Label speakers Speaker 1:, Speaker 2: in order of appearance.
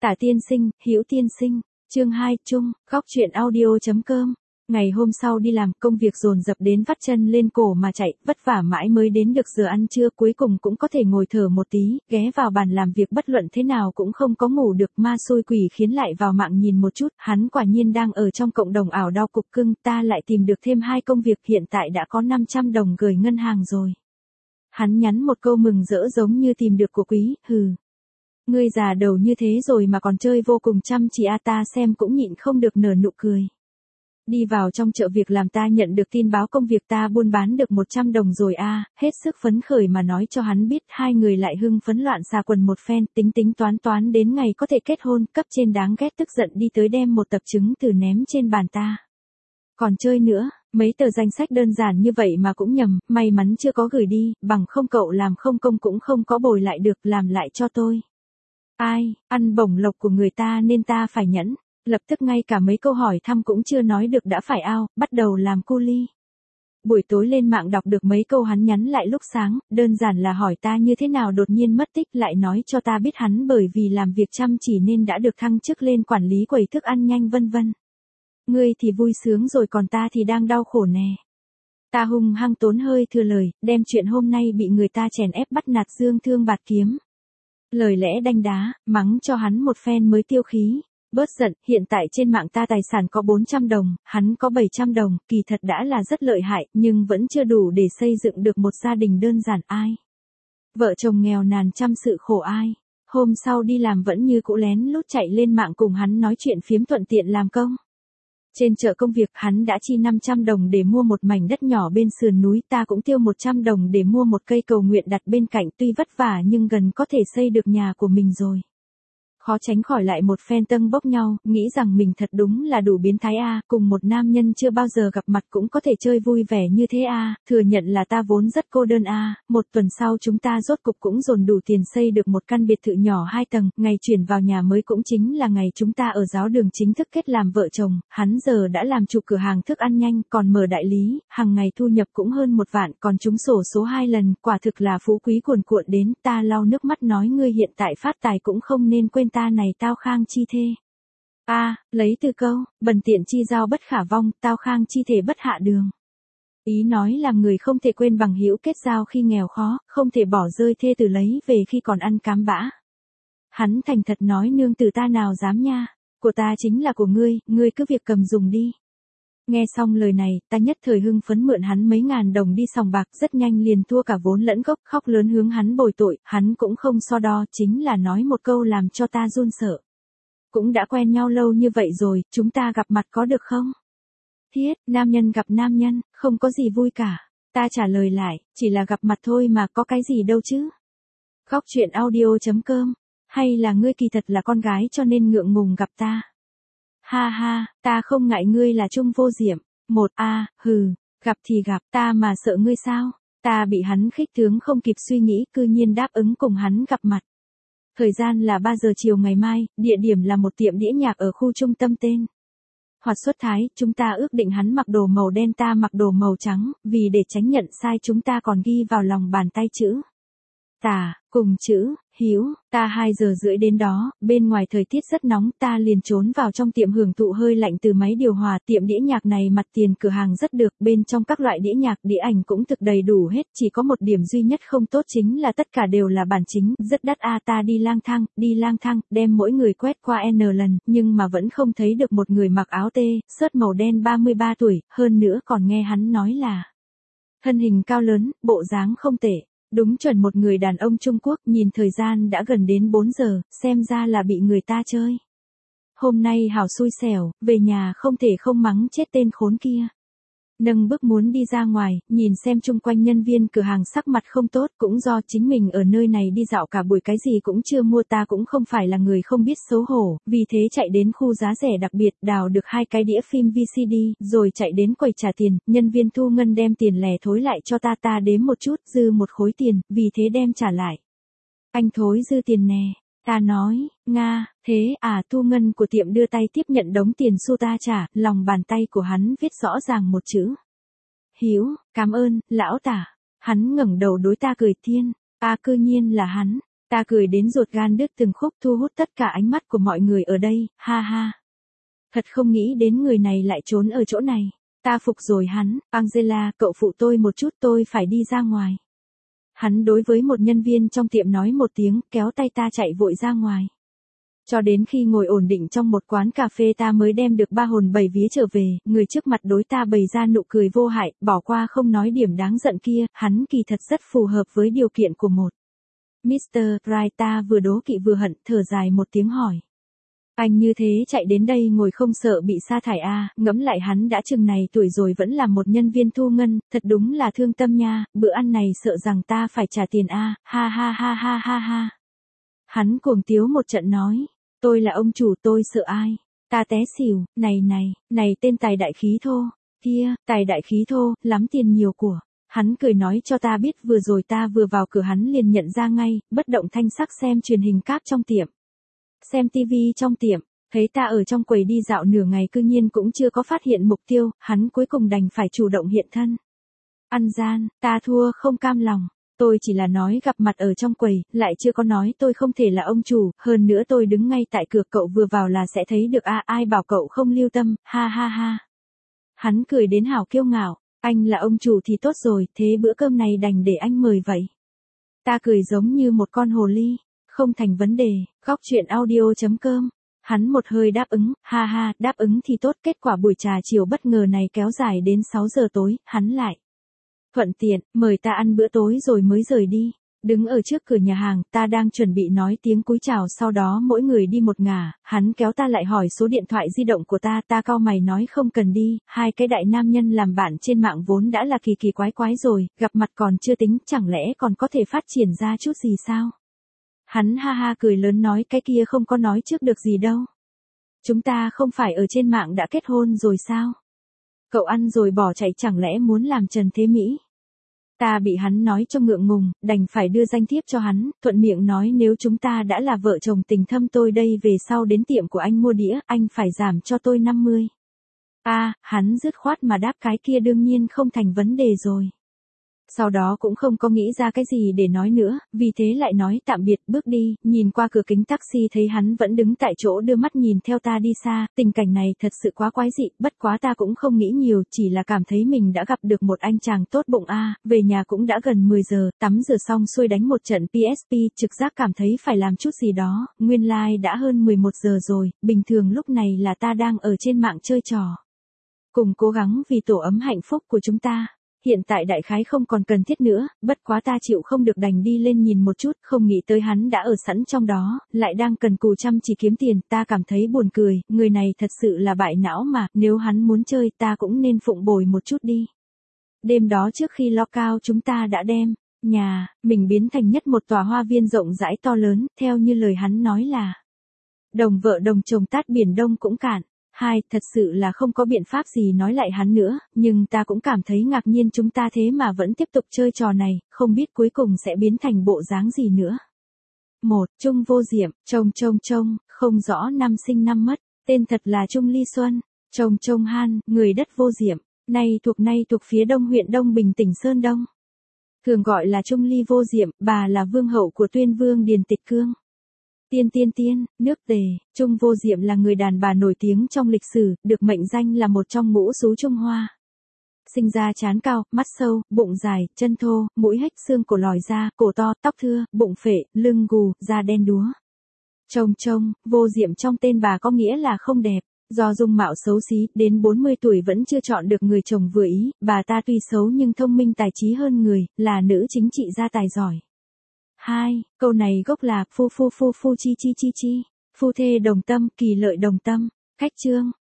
Speaker 1: Tả tiên sinh, Hữu tiên sinh, chương 2 chung, góc truyện audio.com. Ngày hôm sau đi làm, công việc dồn dập đến vắt chân lên cổ mà chạy, vất vả mãi mới đến được giờ ăn trưa, cuối cùng cũng có thể ngồi thở một tí, ghé vào bàn làm việc, bất luận thế nào cũng không có ngủ được, ma xui quỷ khiến lại vào mạng nhìn một chút, hắn quả nhiên đang ở trong cộng đồng ảo đau cục cưng, ta lại tìm được thêm 2 công việc, hiện tại đã có 500 đồng gửi ngân hàng rồi. Hắn nhắn một câu mừng rỡ giống như tìm được của quý, hừ. Ngươi già đầu như thế rồi mà còn chơi vô cùng chăm chỉ à, ta xem cũng nhịn không được nở nụ cười. Đi vào trong chợ việc làm, ta nhận được tin báo công việc ta buôn bán được 100 đồng rồi à, hết sức phấn khởi mà nói cho hắn biết, hai người lại hưng phấn loạn xà quần một phen, tính toán đến ngày có thể kết hôn, cấp trên đáng ghét tức giận đi tới đem một tập chứng từ ném trên bàn ta. Còn chơi nữa, mấy tờ danh sách đơn giản như vậy mà cũng nhầm, may mắn chưa có gửi đi, bằng không cậu làm không công cũng không có bồi lại được, làm lại cho tôi. Ai, ăn bổng lộc của người ta nên ta phải nhẫn. Lập tức ngay cả mấy câu hỏi thăm cũng chưa nói được đã phải ao, bắt đầu làm cu li. Buổi tối lên mạng đọc được mấy câu hắn nhắn lại lúc sáng, đơn giản là hỏi ta như thế nào đột nhiên mất tích, lại nói cho ta biết hắn bởi vì làm việc chăm chỉ nên đã được thăng chức lên quản lý quầy thức ăn nhanh vân vân. Ngươi thì vui sướng rồi còn ta thì đang đau khổ nè. Ta hung hăng tốn hơi thừa lời, đem chuyện hôm nay bị người ta chèn ép bắt nạt dương thương bạt kiếm. Lời lẽ đanh đá, mắng cho hắn một phen mới tiêu khí. Bớt giận, hiện tại trên mạng ta tài sản có 400 đồng, hắn có 700 đồng, kỳ thật đã là rất lợi hại, nhưng vẫn chưa đủ để xây dựng được một gia đình đơn giản ai. Vợ chồng nghèo nàn trăm sự khổ ai. Hôm sau đi làm vẫn như cũ lén lút chạy lên mạng cùng hắn nói chuyện phiếm thuận tiện làm công. Trên chợ công việc hắn đã chi 500 đồng để mua một mảnh đất nhỏ bên sườn núi, ta cũng tiêu 100 đồng để mua một cây cầu nguyện đặt bên cạnh, tuy vất vả nhưng gần có thể xây được nhà của mình rồi. Khó tránh khỏi lại một phen tâng bốc nhau, nghĩ rằng mình thật đúng là đủ biến thái a, cùng một nam nhân chưa bao giờ gặp mặt cũng có thể chơi vui vẻ như thế a, thừa nhận là ta vốn rất cô đơn a. Một tuần sau chúng ta rốt cục cũng dồn đủ tiền xây được một căn biệt thự nhỏ 2 tầng, ngày chuyển vào nhà mới cũng chính là ngày chúng ta ở giáo đường chính thức kết làm vợ chồng, hắn giờ đã làm chủ cửa hàng thức ăn nhanh, còn mở đại lý, hàng ngày thu nhập cũng hơn 1 vạn, còn trúng xổ số 2 lần, quả thực là phú quý cuồn cuộn đến, ta lau nước mắt nói ngươi hiện tại phát tài cũng không nên quên ta này tao khang chi thê. Lấy từ câu, bần tiện chi giao bất khả vong, tao khang chi thể bất hạ đường. Ý nói làm người không thể quên bằng hữu kết giao khi nghèo khó, không thể bỏ rơi thê tử lấy về khi còn ăn cám bã. Hắn thành thật nói nương tử ta nào dám nha, của ta chính là của ngươi cứ việc cầm dùng đi. Nghe xong lời này, ta nhất thời hưng phấn mượn hắn mấy ngàn đồng đi sòng bạc, rất nhanh liền thua cả vốn lẫn gốc, khóc lớn hướng hắn bồi tội, hắn cũng không so đo, chính là nói một câu làm cho ta run sợ. Cũng đã quen nhau lâu như vậy rồi, chúng ta gặp mặt có được không? Thiết, nam nhân gặp nam nhân, không có gì vui cả. Ta trả lời lại, chỉ là gặp mặt thôi mà có cái gì đâu chứ. Góc truyện audio.com, hay là ngươi kỳ thật là con gái cho nên ngượng ngùng gặp ta? Ha ha, ta không ngại ngươi là Trung Vô Diệm. Gặp thì gặp, ta mà sợ ngươi sao? Ta bị hắn khích tướng không kịp suy nghĩ, cư nhiên đáp ứng cùng hắn gặp mặt. Thời gian là 3 giờ chiều ngày mai, địa điểm là một tiệm đĩa nhạc ở khu trung tâm tên. Hoạt xuất thái, chúng ta ước định hắn mặc đồ màu đen ta mặc đồ màu trắng, vì để tránh nhận sai chúng ta còn ghi vào lòng bàn tay chữ Tả, cùng chữ Hữu, ta 2 giờ rưỡi đến đó, bên ngoài thời tiết rất nóng, ta liền trốn vào trong tiệm hưởng thụ hơi lạnh từ máy điều hòa, tiệm đĩa nhạc này mặt tiền cửa hàng rất được, bên trong các loại đĩa nhạc, đĩa ảnh cũng thực đầy đủ hết, chỉ có một điểm duy nhất không tốt chính là tất cả đều là bản chính, rất đắt a. Ta đi lang thang, đem mỗi người quét qua N lần, nhưng mà vẫn không thấy được một người mặc áo tê, sớt màu đen 33 tuổi, hơn nữa còn nghe hắn nói là thân hình cao lớn, bộ dáng không tệ. Đúng chuẩn một người đàn ông Trung Quốc, nhìn thời gian đã gần đến 4 giờ, xem ra là bị người ta chơi. Hôm nay hảo xui xẻo, về nhà không thể không mắng chết tên khốn kia. Nâng bước muốn đi ra ngoài, nhìn xem chung quanh nhân viên cửa hàng sắc mặt không tốt, cũng do chính mình ở nơi này đi dạo cả buổi cái gì cũng chưa mua, ta cũng không phải là người không biết xấu hổ, vì thế chạy đến khu giá rẻ đặc biệt, đào được 2 cái đĩa phim VCD, rồi chạy đến quầy trả tiền, nhân viên thu ngân đem tiền lẻ thối lại cho ta, ta đếm một chút, dư một khối tiền, vì thế đem trả lại. Anh thối dư tiền nè. Ta nói, Nga, thế à, thu ngân của tiệm đưa tay tiếp nhận đống tiền xu ta trả, lòng bàn tay của hắn viết rõ ràng một chữ Hữu, cảm ơn, lão Tả. Hắn ngẩng đầu đối ta cười thiên, cư nhiên là hắn. Ta cười đến ruột gan đứt từng khúc, thu hút tất cả ánh mắt của mọi người ở đây, ha ha. Thật không nghĩ đến người này lại trốn ở chỗ này. Ta phục rồi hắn, Angela, cậu phụ tôi một chút, tôi phải đi ra ngoài. Hắn đối với một nhân viên trong tiệm nói một tiếng, kéo tay ta chạy vội ra ngoài. Cho đến khi ngồi ổn định trong một quán cà phê ta mới đem được 3 hồn 7 vía trở về, người trước mặt đối ta bày ra nụ cười vô hại, bỏ qua không nói điểm đáng giận kia, hắn kỳ thật rất phù hợp với điều kiện của một Mr. Right. Ta vừa đố kỵ vừa hận, thở dài một tiếng hỏi. Anh như thế chạy đến đây ngồi không sợ bị sa thải à, ngẫm lại hắn đã chừng này tuổi rồi vẫn là một nhân viên thu ngân, thật đúng là thương tâm nha, bữa ăn này sợ rằng ta phải trả tiền à, ha ha ha ha ha ha. Hắn cuồng tiếu một trận nói, tôi là ông chủ tôi sợ ai, ta té xỉu, này tên tài đại khí thô, kia, tài đại khí thô, lắm tiền nhiều của. Hắn cười nói cho ta biết vừa rồi ta vừa vào cửa hắn liền nhận ra ngay, bất động thanh sắc xem truyền hình cáp trong tiệm. Xem tivi trong tiệm, thấy ta ở trong quầy đi dạo nửa ngày cư nhiên cũng chưa có phát hiện mục tiêu, hắn cuối cùng đành phải chủ động hiện thân. Ăn gian, ta thua không cam lòng, tôi chỉ là nói gặp mặt ở trong quầy, lại chưa có nói tôi không thể là ông chủ, hơn nữa tôi đứng ngay tại cửa cậu vừa vào là sẽ thấy được à, ai bảo cậu không lưu tâm, ha ha ha. Hắn cười đến hảo kiêu ngạo, anh là ông chủ thì tốt rồi, thế bữa cơm này đành để anh mời vậy. Ta cười giống như một con hồ ly. Không thành vấn đề, góc chuyện audio.com. Hắn một hơi đáp ứng, ha ha, đáp ứng thì tốt. Kết quả buổi trà chiều bất ngờ này kéo dài đến 6 giờ tối, hắn lại thuận tiện, mời ta ăn bữa tối rồi mới rời đi. Đứng ở trước cửa nhà hàng, ta đang chuẩn bị nói tiếng cúi chào sau đó mỗi người đi một ngả, hắn kéo ta lại hỏi số điện thoại di động của ta cau mày nói không cần đi, hai cái đại nam nhân làm bạn trên mạng vốn đã là kỳ kỳ quái quái rồi, gặp mặt còn chưa tính, chẳng lẽ còn có thể phát triển ra chút gì sao? Hắn ha ha cười lớn nói cái kia không có nói trước được gì đâu. Chúng ta không phải ở trên mạng đã kết hôn rồi sao? Cậu ăn rồi bỏ chạy chẳng lẽ muốn làm Trần Thế Mỹ? Ta bị hắn nói cho ngượng ngùng, đành phải đưa danh thiếp cho hắn, thuận miệng nói nếu chúng ta đã là vợ chồng tình thâm tôi đây về sau đến tiệm của anh mua đĩa, anh phải giảm cho tôi 50. Hắn dứt khoát mà đáp cái kia đương nhiên không thành vấn đề rồi. Sau đó cũng không có nghĩ ra cái gì để nói nữa, vì thế lại nói tạm biệt bước đi, nhìn qua cửa kính taxi thấy hắn vẫn đứng tại chỗ đưa mắt nhìn theo ta đi xa, tình cảnh này thật sự quá quái dị, bất quá ta cũng không nghĩ nhiều, chỉ là cảm thấy mình đã gặp được một anh chàng tốt bụng về nhà cũng đã gần 10 giờ, tắm rửa xong xuôi đánh một trận PSP, trực giác cảm thấy phải làm chút gì đó, nguyên lai đã hơn 11 giờ rồi, bình thường lúc này là ta đang ở trên mạng chơi trò. Cùng cố gắng vì tổ ấm hạnh phúc của chúng ta. Hiện tại đại khái không còn cần thiết nữa, bất quá ta chịu không được đành đi lên nhìn một chút, không nghĩ tới hắn đã ở sẵn trong đó, lại đang cần cù chăm chỉ kiếm tiền, ta cảm thấy buồn cười, người này thật sự là bại não mà, nếu hắn muốn chơi ta cũng nên phụng bồi một chút đi. Đêm đó trước khi lockout chúng ta đã đem nhà mình biến thành nhất một tòa hoa viên rộng rãi to lớn, theo như lời hắn nói là đồng vợ đồng chồng tát biển Đông cũng cạn. Thật sự là không có biện pháp gì nói lại hắn nữa, nhưng ta cũng cảm thấy ngạc nhiên chúng ta thế mà vẫn tiếp tục chơi trò này, không biết cuối cùng sẽ biến thành bộ dáng gì nữa. 1. Trung Vô Diệm, trông, không rõ năm sinh năm mất, tên thật là Trung Ly Xuân, trông Han, người đất Vô Diệm, nay thuộc phía Đông huyện Đông Bình tỉnh Sơn Đông. Thường gọi là Trung Ly Vô Diệm, bà là vương hậu của Tuyên Vương Điền Tịch Cương. Tiên, nước Tề, Trung Vô Diệm là người đàn bà nổi tiếng trong lịch sử, được mệnh danh là một trong ngũ sú Trung Hoa. Sinh ra trán cao, mắt sâu, bụng dài, chân thô, mũi hếch xương cổ lòi ra, cổ to, tóc thưa, bụng phệ, lưng gù, da đen đúa. Trông, Vô Diệm trong tên bà có nghĩa là không đẹp. Do dung mạo xấu xí, đến 40 tuổi vẫn chưa chọn được người chồng vừa ý, bà ta tuy xấu nhưng thông minh tài trí hơn người, là nữ chính trị gia tài giỏi. 2. Câu này gốc là phu chi, phu thê đồng tâm, kỳ lợi đồng tâm. Khách chương,